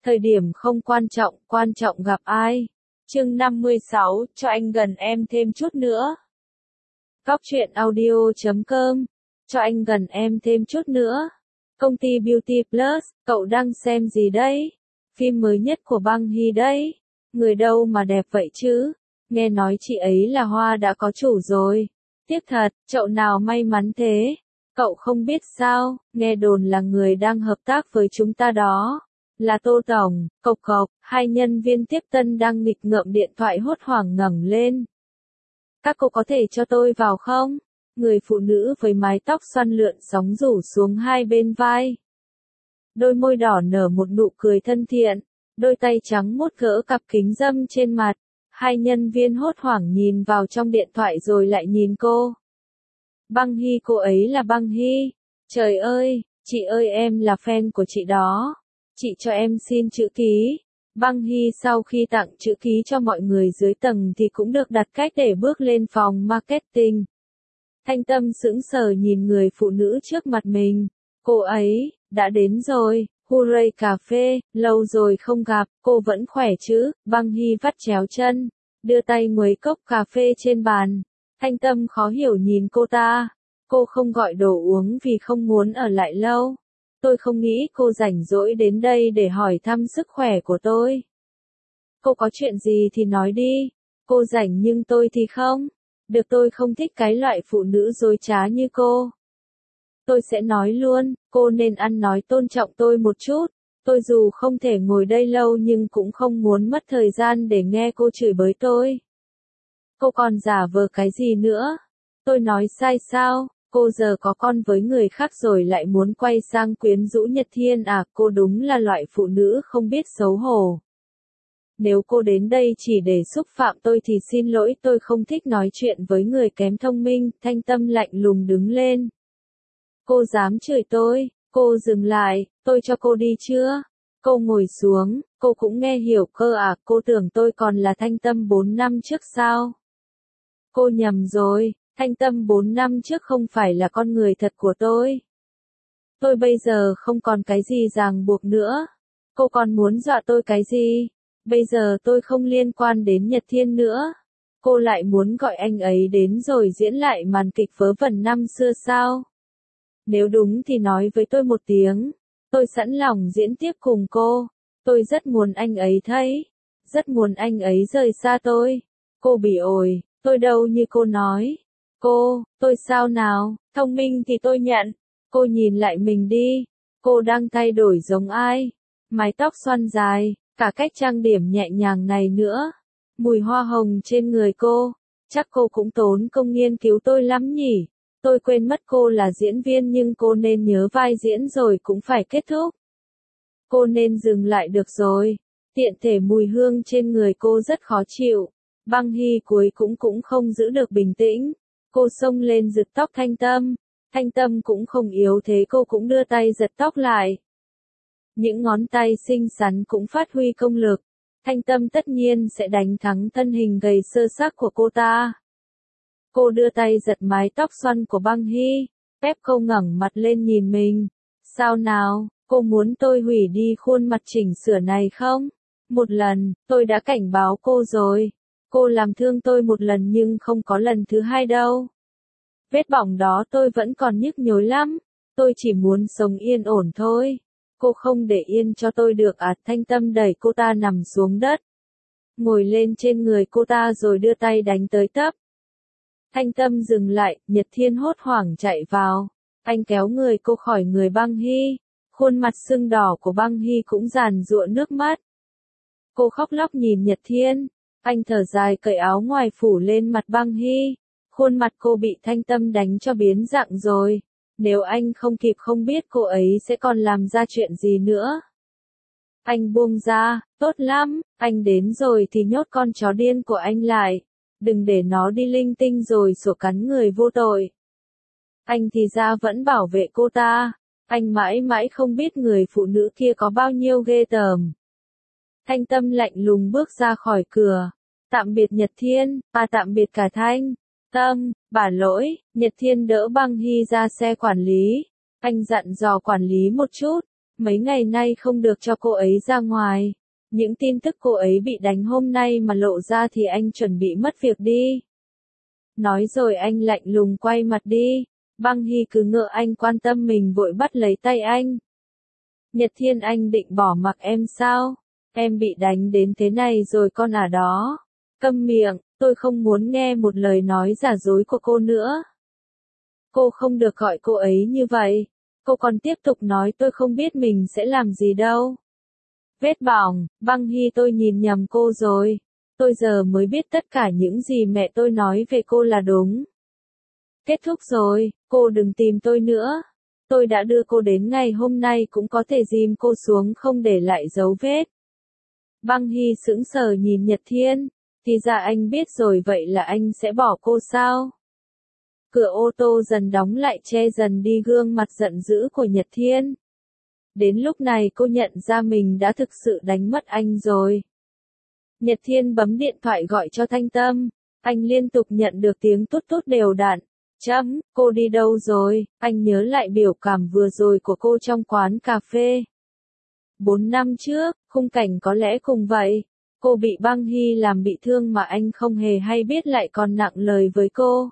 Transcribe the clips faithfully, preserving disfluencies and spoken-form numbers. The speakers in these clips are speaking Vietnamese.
Thời điểm không quan trọng, quan trọng gặp ai. Chương năm mươi sáu, cho anh gần em thêm chút nữa. Góc truyện audio chấm com, cho anh gần em thêm chút nữa. Công ty Beauty Plus, cậu đang xem gì đấy? Phim mới nhất của Băng Hy đấy. Người đâu mà đẹp vậy chứ? Nghe nói chị ấy là hoa đã có chủ rồi. Tiếc thật, chậu nào may mắn thế. Cậu không biết sao, nghe đồn là người đang hợp tác với chúng ta đó. Là Tô Tổng, cộc cộc, hai nhân viên tiếp tân đang nghịch ngợm điện thoại hốt hoảng ngẩng lên. Các cô có thể cho tôi vào không? Người phụ nữ với mái tóc xoăn lượn sóng rủ xuống hai bên vai. Đôi môi đỏ nở một nụ cười thân thiện, đôi tay trắng mốt gỡ cặp kính râm trên mặt. Hai nhân viên hốt hoảng nhìn vào trong điện thoại rồi lại nhìn cô. Băng Hy, cô ấy là Băng Hy. Trời ơi, chị ơi, em là fan của chị đó. Chị cho em xin chữ ký. Băng Hy sau khi tặng chữ ký cho mọi người dưới tầng thì cũng được đặt cách để bước lên phòng marketing. Thanh Tâm sững sờ nhìn người phụ nữ trước mặt mình. Cô ấy, đã đến rồi. Hooray cà phê, lâu rồi không gặp, cô vẫn khỏe chứ? Băng Hy vắt chéo chân, đưa tay nguấy cốc cà phê trên bàn. Thanh Tâm khó hiểu nhìn cô ta. Cô không gọi đồ uống vì không muốn ở lại lâu. Tôi không nghĩ cô rảnh rỗi đến đây để hỏi thăm sức khỏe của tôi. Cô có chuyện gì thì nói đi. Cô rảnh nhưng tôi thì không. Được, tôi không thích cái loại phụ nữ dối trá như cô. Tôi sẽ nói luôn, cô nên ăn nói tôn trọng tôi một chút. Tôi dù không thể ngồi đây lâu nhưng cũng không muốn mất thời gian để nghe cô chửi bới tôi. Cô còn giả vờ cái gì nữa? Tôi nói sai sao? Cô giờ có con với người khác rồi lại muốn quay sang quyến rũ Nhật Thiên à? Cô đúng là loại phụ nữ không biết xấu hổ. Nếu cô đến đây chỉ để xúc phạm tôi thì xin lỗi, tôi không thích nói chuyện với người kém thông minh. Thanh Tâm lạnh lùng đứng lên. Cô dám chửi tôi? Cô dừng lại, tôi cho cô đi chưa? Cô ngồi xuống, cô cũng nghe hiểu cơ à? Cô tưởng tôi còn là Thanh Tâm bốn năm trước sao? Cô nhầm rồi. Thanh Tâm bốn năm trước không phải là con người thật của tôi. Tôi bây giờ không còn cái gì ràng buộc nữa. Cô còn muốn dọa tôi cái gì? Bây giờ tôi không liên quan đến Nhật Thiên nữa. Cô lại muốn gọi anh ấy đến rồi diễn lại màn kịch vớ vẩn năm xưa sao? Nếu đúng thì nói với tôi một tiếng. Tôi sẵn lòng diễn tiếp cùng cô. Tôi rất muốn anh ấy thấy. Rất muốn anh ấy rời xa tôi. Cô bị ổi, tôi đâu như cô nói. Cô, tôi sao nào? Thông minh thì tôi nhận. Cô nhìn lại mình đi. Cô đang thay đổi giống ai? Mái tóc xoăn dài, cả cách trang điểm nhẹ nhàng này nữa. Mùi hoa hồng trên người cô. Chắc cô cũng tốn công nghiên cứu tôi lắm nhỉ? Tôi quên mất cô là diễn viên nhưng cô nên nhớ vai diễn rồi cũng phải kết thúc. Cô nên dừng lại được rồi. Tiện thể mùi hương trên người cô rất khó chịu. Băng Hy cuối cũng cũng không giữ được bình tĩnh. Cô xông lên giật tóc Thanh Tâm. Thanh Tâm cũng không yếu thế, cô cũng đưa tay giật tóc lại. Những ngón tay xinh xắn cũng phát huy công lực. Thanh Tâm tất nhiên sẽ đánh thắng thân hình gầy sơ xác của cô ta. Cô đưa tay giật mái tóc xoăn của Băng Hy. Phép cô ngẩng mặt lên nhìn mình. Sao nào, cô muốn tôi hủy đi khuôn mặt chỉnh sửa này không? Một lần, tôi đã cảnh báo cô rồi. Cô làm thương tôi một lần nhưng không có lần thứ hai đâu. Vết bỏng đó tôi vẫn còn nhức nhối lắm. Tôi chỉ muốn sống yên ổn thôi. Cô không để yên cho tôi được à? Thanh Tâm đẩy cô ta nằm xuống đất. Ngồi lên trên người cô ta rồi đưa tay đánh tới tấp. Thanh Tâm dừng lại, Nhật Thiên hốt hoảng chạy vào. Anh kéo người cô khỏi người Băng Hy. Khuôn mặt sưng đỏ của Băng Hy cũng giàn giụa nước mắt. Cô khóc lóc nhìn Nhật Thiên. Anh thở dài cởi áo ngoài phủ lên mặt Băng Hy. Khuôn mặt cô bị Thanh Tâm đánh cho biến dạng rồi. Nếu anh không kịp không biết cô ấy sẽ còn làm ra chuyện gì nữa. Anh buông ra, tốt lắm, anh đến rồi thì nhốt con chó điên của anh lại. Đừng để nó đi linh tinh rồi sủa cắn người vô tội. Anh thì ra vẫn bảo vệ cô ta. Anh mãi mãi không biết người phụ nữ kia có bao nhiêu ghê tởm. Thanh Tâm lạnh lùng bước ra khỏi cửa. Tạm biệt Nhật Thiên, à tạm biệt cả Thanh Tâm, bà lỗi. Nhật Thiên đỡ Băng Hy ra xe quản lý. Anh dặn dò quản lý một chút. Mấy ngày nay không được cho cô ấy ra ngoài. Những tin tức cô ấy bị đánh hôm nay mà lộ ra thì anh chuẩn bị mất việc đi. Nói rồi anh lạnh lùng quay mặt đi. Băng Hy cứ ngỡ anh quan tâm mình vội bắt lấy tay anh. Nhật Thiên, anh định bỏ mặc em sao? Em bị đánh đến thế này rồi con à đó. Câm miệng, tôi không muốn nghe một lời nói giả dối của cô nữa. Cô không được gọi cô ấy như vậy. Cô còn tiếp tục nói tôi không biết mình sẽ làm gì đâu. Vết bỏng, Băng Hy, tôi nhìn nhầm cô rồi. Tôi giờ mới biết tất cả những gì mẹ tôi nói về cô là đúng. Kết thúc rồi, cô đừng tìm tôi nữa. Tôi đã đưa cô đến ngày hôm nay cũng có thể dìm cô xuống không để lại dấu vết. Băng Hy sững sờ nhìn Nhật Thiên. Thì ra anh biết rồi, vậy là anh sẽ bỏ cô sao? Cửa ô tô dần đóng lại che dần đi gương mặt giận dữ của Nhật Thiên. Đến lúc này cô nhận ra mình đã thực sự đánh mất anh rồi. Nhật Thiên bấm điện thoại gọi cho Thanh Tâm. Anh liên tục nhận được tiếng tút tút đều đặn. Chấm, cô đi đâu rồi? Anh nhớ lại biểu cảm vừa rồi của cô trong quán cà phê. Bốn năm trước, khung cảnh có lẽ cùng vậy. Cô bị Băng Hy làm bị thương mà anh không hề hay biết, lại còn nặng lời với cô.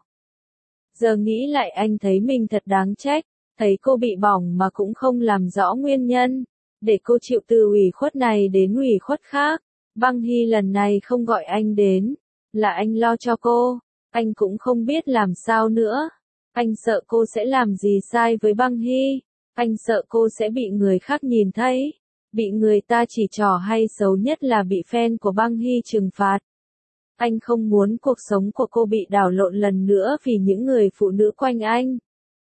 Giờ nghĩ lại anh thấy mình thật đáng trách. Thấy cô bị bỏng mà cũng không làm rõ nguyên nhân. Để cô chịu từ ủy khuất này đến ủy khuất khác. Băng Hy lần này không gọi anh đến. Là anh lo cho cô. Anh cũng không biết làm sao nữa. Anh sợ cô sẽ làm gì sai với Băng Hy. Anh sợ cô sẽ bị người khác nhìn thấy. Bị người ta chỉ trỏ, hay xấu nhất là bị fan của Băng Hy trừng phạt. Anh không muốn cuộc sống của cô bị đảo lộn lần nữa vì những người phụ nữ quanh anh.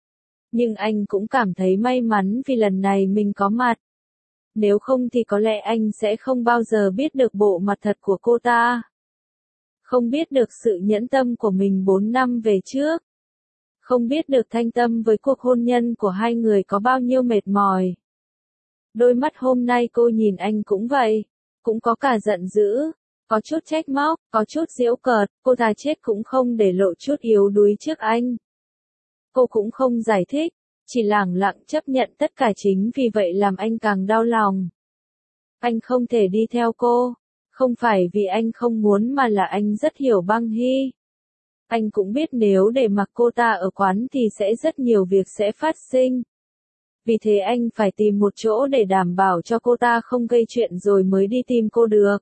Nhưng anh cũng cảm thấy may mắn vì lần này mình có mặt. Nếu không thì có lẽ anh sẽ không bao giờ biết được bộ mặt thật của cô ta. Không biết được sự nhẫn tâm của mình bốn năm về trước. Không biết được Thanh Tâm với cuộc hôn nhân của hai người có bao nhiêu mệt mỏi. Đôi mắt hôm nay cô nhìn anh cũng vậy. Cũng có cả giận dữ. Có chút trách móc, có chút giễu cợt. Cô thà chết cũng không để lộ chút yếu đuối trước anh. Cô cũng không giải thích. Chỉ lẳng lặng chấp nhận tất cả, chính vì vậy làm anh càng đau lòng. Anh không thể đi theo cô. Không phải vì anh không muốn mà là anh rất hiểu Băng Hy. Anh cũng biết nếu để mặc cô ta ở quán thì sẽ rất nhiều việc sẽ phát sinh. Vì thế anh phải tìm một chỗ để đảm bảo cho cô ta không gây chuyện rồi mới đi tìm cô được.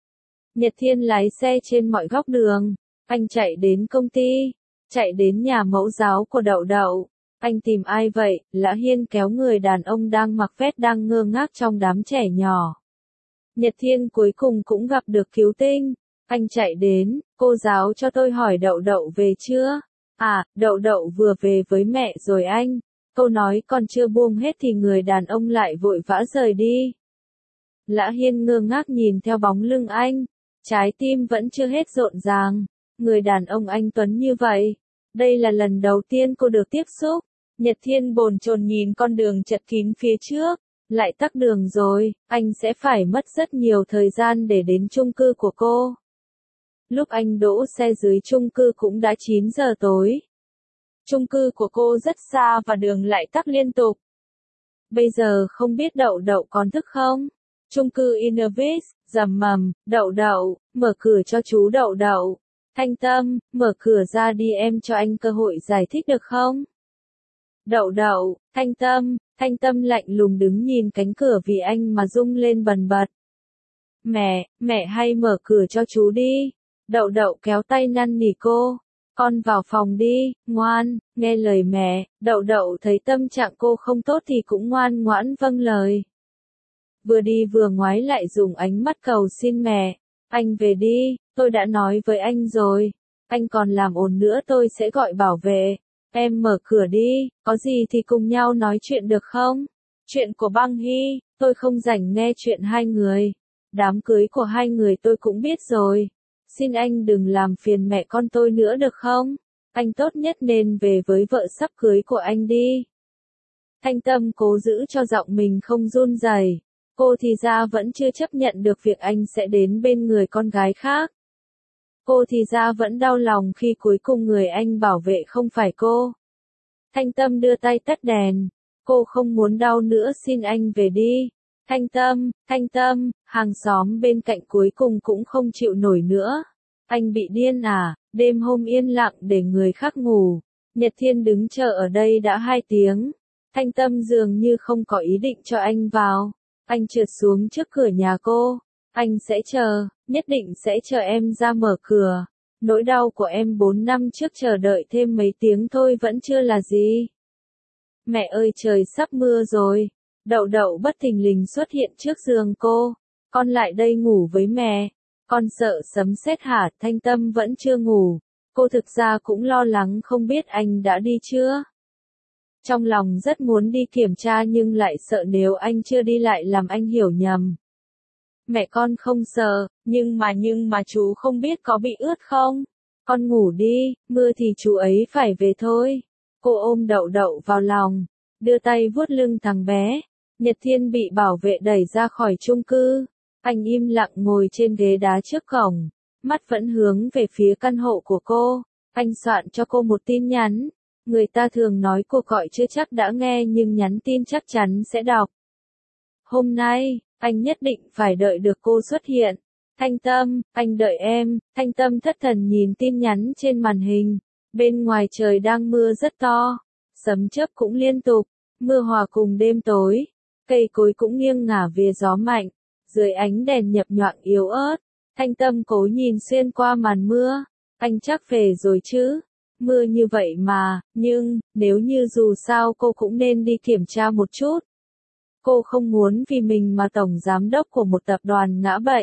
Nhật Thiên lái xe trên mọi góc đường. Anh chạy đến công ty. Chạy đến nhà mẫu giáo của Đậu Đậu. Anh tìm ai vậy? Lã Hiên kéo người đàn ông đang mặc vest đang ngơ ngác trong đám trẻ nhỏ. Nhật Thiên cuối cùng cũng gặp được Cứu Tinh. Anh chạy đến, cô giáo cho tôi hỏi Đậu Đậu về chưa? À, Đậu Đậu vừa về với mẹ rồi anh. Câu nói còn chưa buông hết thì người đàn ông lại vội vã rời đi. Lã Hiên ngơ ngác nhìn theo bóng lưng anh. Trái tim vẫn chưa hết rộn ràng. Người đàn ông anh tuấn như vậy. Đây là lần đầu tiên cô được tiếp xúc. Nhật Thiên bồn chồn nhìn con đường chật kín phía trước. Lại tắc đường rồi, anh sẽ phải mất rất nhiều thời gian để đến chung cư của cô. Lúc anh đỗ xe dưới chung cư cũng đã chín giờ tối. Chung cư của cô rất xa và đường lại tắc liên tục. Bây giờ không biết Đậu Đậu còn thức không? Chung cư Innovis, rầm mầm, Đậu Đậu, mở cửa cho chú Đậu Đậu. Thanh Tâm, mở cửa ra đi, em cho anh cơ hội giải thích được không? Đậu Đậu, Thanh Tâm, Thanh Tâm lạnh lùng đứng nhìn cánh cửa vì anh mà rung lên bần bật. Mẹ, mẹ hay mở cửa cho chú đi. Đậu Đậu kéo tay năn nỉ cô. Con vào phòng đi, ngoan, nghe lời mẹ. Đậu Đậu thấy tâm trạng cô không tốt thì cũng ngoan ngoãn vâng lời. Vừa đi vừa ngoái lại dùng ánh mắt cầu xin mẹ. Anh về đi, tôi đã nói với anh rồi. Anh còn làm ồn nữa tôi sẽ gọi bảo vệ. Em mở cửa đi, có gì thì cùng nhau nói chuyện được không? Chuyện của Băng Hy, tôi không rảnh nghe chuyện hai người. Đám cưới của hai người tôi cũng biết rồi. Xin anh đừng làm phiền mẹ con tôi nữa được không? Anh tốt nhất nên về với vợ sắp cưới của anh đi. Thanh Tâm cố giữ cho giọng mình không run rẩy. Cô thì ra vẫn chưa chấp nhận được việc anh sẽ đến bên người con gái khác. Cô thì ra vẫn đau lòng khi cuối cùng người anh bảo vệ không phải cô. Thanh Tâm đưa tay tắt đèn. Cô không muốn đau nữa, xin anh về đi. Thanh Tâm, Thanh Tâm, hàng xóm bên cạnh cuối cùng cũng không chịu nổi nữa. Anh bị điên à, đêm hôm yên lặng để người khác ngủ. Nhật Thiên đứng chờ ở đây đã hai tiếng. Thanh Tâm dường như không có ý định cho anh vào. Anh trượt xuống trước cửa nhà cô. Anh sẽ chờ, nhất định sẽ chờ em ra mở cửa. Nỗi đau của em bốn năm trước chờ đợi thêm mấy tiếng thôi vẫn chưa là gì. Mẹ ơi trời sắp mưa rồi. Đậu Đậu bất thình lình xuất hiện trước giường cô. Con lại đây ngủ với mẹ. Con sợ sấm sét hả? Thanh Tâm vẫn chưa ngủ. Cô thực ra cũng lo lắng không biết anh đã đi chưa. Trong lòng rất muốn đi kiểm tra nhưng lại sợ nếu anh chưa đi lại làm anh hiểu nhầm. Mẹ con không sợ, nhưng mà nhưng mà chú không biết có bị ướt không? Con ngủ đi, mưa thì chú ấy phải về thôi. Cô ôm Đậu Đậu vào lòng, đưa tay vuốt lưng thằng bé. Nhật Thiên bị bảo vệ đẩy ra khỏi chung cư. Anh im lặng ngồi trên ghế đá trước cổng, mắt vẫn hướng về phía căn hộ của cô. Anh soạn cho cô một tin nhắn. Người ta thường nói cuộc gọi chưa chắc đã nghe nhưng nhắn tin chắc chắn sẽ đọc. Hôm nay, anh nhất định phải đợi được cô xuất hiện. Thanh Tâm, anh đợi em. Thanh Tâm thất thần nhìn tin nhắn trên màn hình. Bên ngoài trời đang mưa rất to. Sấm chớp cũng liên tục. Mưa hòa cùng đêm tối. Cây cối cũng nghiêng ngả về gió mạnh. Dưới ánh đèn nhập nhoạng yếu ớt. Thanh Tâm cố nhìn xuyên qua màn mưa. Anh chắc về rồi chứ. Mưa như vậy mà, nhưng, nếu như dù sao cô cũng nên đi kiểm tra một chút. Cô không muốn vì mình mà tổng giám đốc của một tập đoàn ngã bệnh.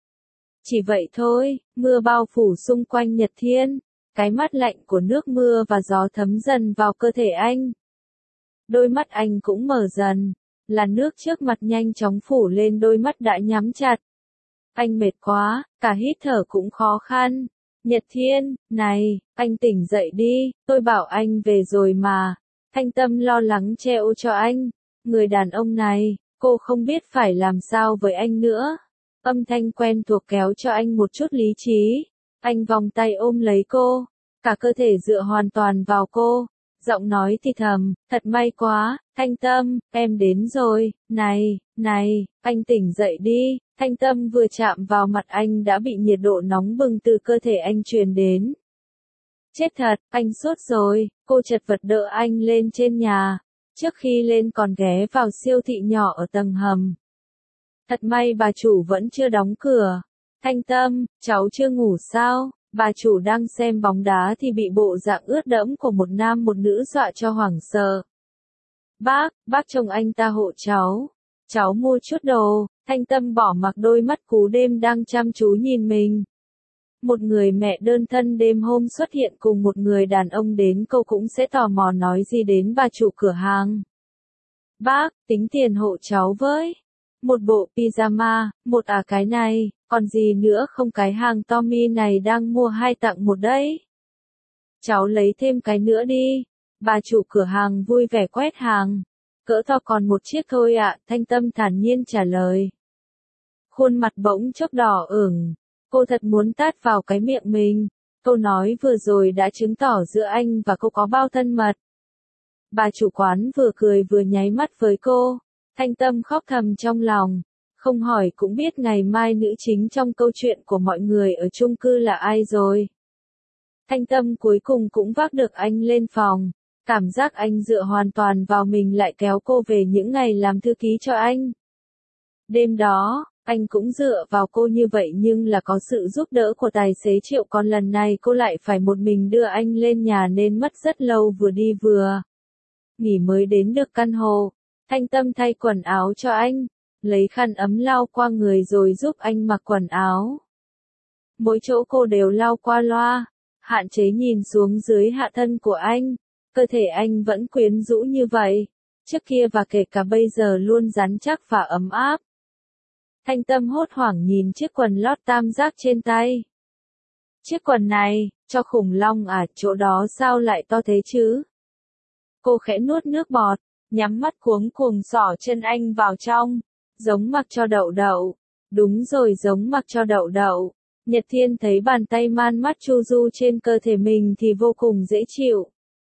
Chỉ vậy thôi, mưa bao phủ xung quanh Nhật Thiên. Cái mát lạnh của nước mưa và gió thấm dần vào cơ thể anh. Đôi mắt anh cũng mở dần. Là nước trước mặt nhanh chóng phủ lên đôi mắt đã nhắm chặt. Anh mệt quá, cả hít thở cũng khó khăn. Nhật Thiên, này, anh tỉnh dậy đi, tôi bảo anh về rồi mà. Thanh Tâm lo lắng treo cho anh. Người đàn ông này, cô không biết phải làm sao với anh nữa. Âm thanh quen thuộc kéo cho anh một chút lý trí. Anh vòng tay ôm lấy cô, cả cơ thể dựa hoàn toàn vào cô. Giọng nói thì thầm, thật may quá, Thanh Tâm, em đến rồi, này, này, anh tỉnh dậy đi. Thanh Tâm vừa chạm vào mặt anh đã bị nhiệt độ nóng bừng từ cơ thể anh truyền đến. Chết thật, anh sốt rồi, cô chật vật đỡ anh lên trên nhà. Trước khi lên còn ghé vào siêu thị nhỏ ở tầng hầm. Thật may bà chủ vẫn chưa đóng cửa. Thanh Tâm, cháu chưa ngủ sao? Bà chủ đang xem bóng đá thì bị bộ dạng ướt đẫm của một nam một nữ dọa cho hoảng sợ. Bác, bác trông anh ta hộ cháu. Cháu mua chút đồ. Thanh Tâm bỏ mặc đôi mắt cú đêm đang chăm chú nhìn mình. Một người mẹ đơn thân đêm hôm xuất hiện cùng một người đàn ông đến cô cũng sẽ tò mò nói gì đến bà chủ cửa hàng. Bác, tính tiền hộ cháu với. Một bộ pyjama, một à cái này, còn gì nữa không, cái hàng Tommy này đang mua hai tặng một đấy. Cháu lấy thêm cái nữa đi. Bà chủ cửa hàng vui vẻ quét hàng. Cỡ to còn một chiếc thôi ạ, Thanh Tâm thản nhiên trả lời. Khuôn mặt bỗng chốc đỏ ửng. Cô thật muốn tát vào cái miệng mình. Câu nói vừa rồi đã chứng tỏ giữa anh và cô có bao thân mật. Bà chủ quán vừa cười vừa nháy mắt với cô. Thanh Tâm khóc thầm trong lòng. Không hỏi cũng biết ngày mai nữ chính trong câu chuyện của mọi người ở chung cư là ai rồi. Thanh Tâm cuối cùng cũng vác được anh lên phòng. Cảm giác anh dựa hoàn toàn vào mình lại kéo cô về những ngày làm thư ký cho anh. Đêm đó, anh cũng dựa vào cô như vậy nhưng là có sự giúp đỡ của tài xế Triệu, còn lần này cô lại phải một mình đưa anh lên nhà nên mất rất lâu vừa đi vừa nghỉ mới đến được căn hộ. Thanh Tâm thay quần áo cho anh, lấy khăn ấm lau qua người rồi giúp anh mặc quần áo. Mỗi chỗ cô đều lau qua loa, hạn chế nhìn xuống dưới hạ thân của anh. Cơ thể anh vẫn quyến rũ như vậy, trước kia và kể cả bây giờ luôn rắn chắc và ấm áp. Thanh Tâm hốt hoảng nhìn chiếc quần lót tam giác trên tay. Chiếc quần này, cho khủng long à, chỗ đó sao lại to thế chứ? Cô khẽ nuốt nước bọt, nhắm mắt cuống cuồng xỏ chân anh vào trong, giống mặc cho Đậu Đậu. Đúng rồi, giống mặc cho Đậu Đậu. Nhật Thiên thấy bàn tay man mắt chu du trên cơ thể mình thì vô cùng dễ chịu.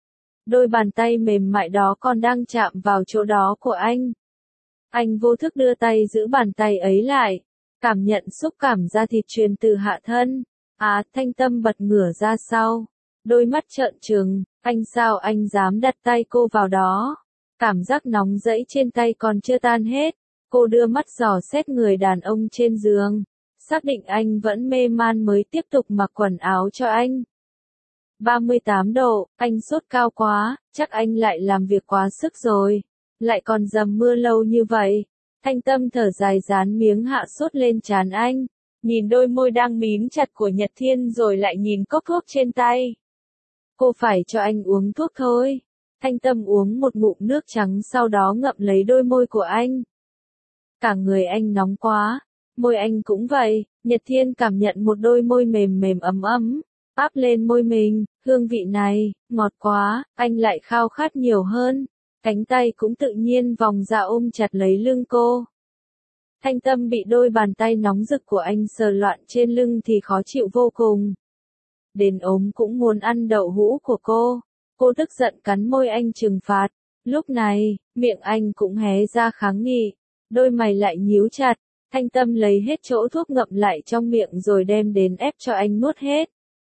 Đôi bàn tay mềm mại đó còn đang chạm vào chỗ đó của anh. Anh vô thức đưa tay giữ bàn tay ấy lại, cảm nhận xúc cảm da thịt truyền từ hạ thân. À, Thanh Tâm bật ngửa ra sau, đôi mắt trợn trừng, anh sao anh dám đặt tay cô vào đó? Cảm giác nóng rẫy trên tay còn chưa tan hết, cô đưa mắt dò xét người đàn ông trên giường, xác định anh vẫn mê man mới tiếp tục mặc quần áo cho anh. ba mươi tám độ, anh sốt cao quá, chắc anh lại làm việc quá sức rồi, lại còn dầm mưa lâu như vậy. Thanh Tâm thở dài dán miếng hạ sốt lên trán anh, nhìn đôi môi đang mím chặt của Nhật Thiên rồi lại nhìn cốc thuốc trên tay. Cô phải cho anh uống thuốc thôi. Thanh Tâm uống một ngụm nước trắng sau đó ngậm lấy đôi môi của anh. Cả người anh nóng quá, môi anh cũng vậy. Nhật Thiên cảm nhận một đôi môi mềm mềm ấm ấm, áp lên môi mình, hương vị này, ngọt quá, anh lại khao khát nhiều hơn. Cánh tay cũng tự nhiên vòng ra ôm chặt lấy lưng cô. Thanh Tâm bị đôi bàn tay nóng rực của anh sờ loạn trên lưng thì khó chịu vô cùng. Đến ốm cũng muốn ăn đậu hũ của cô. Cô tức giận cắn môi anh trừng phạt. Lúc này, miệng anh cũng hé ra kháng nghị. Đôi mày lại nhíu chặt. Thanh Tâm lấy hết chỗ thuốc ngậm lại trong miệng rồi đem đến ép cho anh nuốt hết.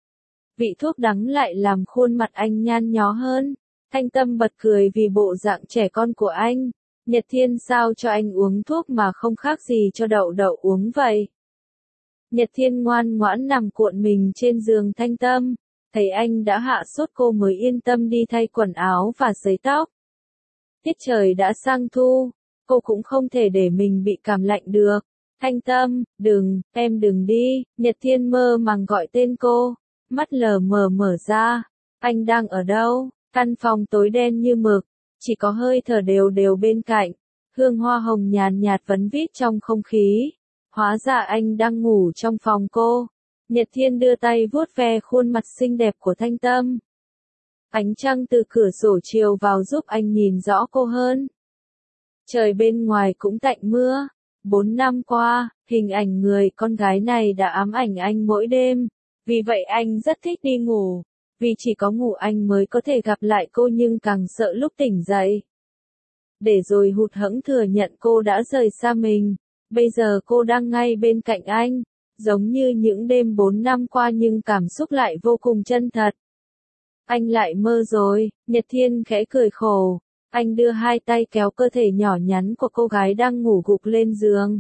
Vị thuốc đắng lại làm khuôn mặt anh nhăn nhó hơn. Thanh Tâm bật cười vì bộ dạng trẻ con của anh. Nhật Thiên sao cho anh uống thuốc mà không khác gì cho đậu đậu uống vậy. Nhật Thiên ngoan ngoãn nằm cuộn mình trên giường Thanh Tâm. Thấy anh đã hạ sốt cô mới yên tâm đi thay quần áo và sấy tóc. Tiết trời đã sang thu, cô cũng không thể để mình bị cảm lạnh được. Thanh Tâm, đừng, em đừng đi. Nhật Thiên mơ màng gọi tên cô, mắt lờ mờ mở ra. Anh đang ở đâu? Căn phòng tối đen như mực, chỉ có hơi thở đều đều bên cạnh. Hương hoa hồng nhàn nhạt vấn vít trong không khí. Hóa ra anh đang ngủ trong phòng cô. Nhật Thiên đưa tay vuốt ve khuôn mặt xinh đẹp của Thanh Tâm. Ánh trăng từ cửa sổ chiều vào giúp anh nhìn rõ cô hơn. Trời bên ngoài cũng tạnh mưa. Bốn năm qua, hình ảnh người con gái này đã ám ảnh anh mỗi đêm. Vì vậy anh rất thích đi ngủ. Vì chỉ có ngủ anh mới có thể gặp lại cô nhưng càng sợ lúc tỉnh dậy. Để rồi hụt hẫng thừa nhận cô đã rời xa mình. Bây giờ cô đang ngay bên cạnh anh. Giống như những đêm bốn năm qua nhưng cảm xúc lại vô cùng chân thật. Anh lại mơ rồi. Nhật Thiên khẽ cười khổ. Anh đưa hai tay kéo cơ thể nhỏ nhắn của cô gái đang ngủ gục lên giường.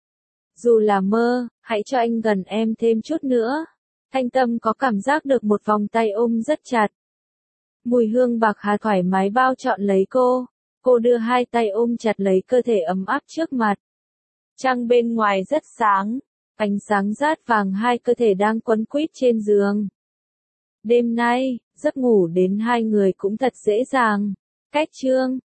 Dù là mơ, hãy cho anh gần em thêm chút nữa. Thanh Tâm có cảm giác được một vòng tay ôm rất chặt. Mùi hương bạc hà thoải mái bao trọn lấy cô. Cô đưa hai tay ôm chặt lấy cơ thể ấm áp trước mặt. Trăng bên ngoài rất sáng. Ánh sáng rát vàng hai cơ thể đang quấn quýt trên giường. Đêm nay, giấc ngủ đến hai người cũng thật dễ dàng. Cách chương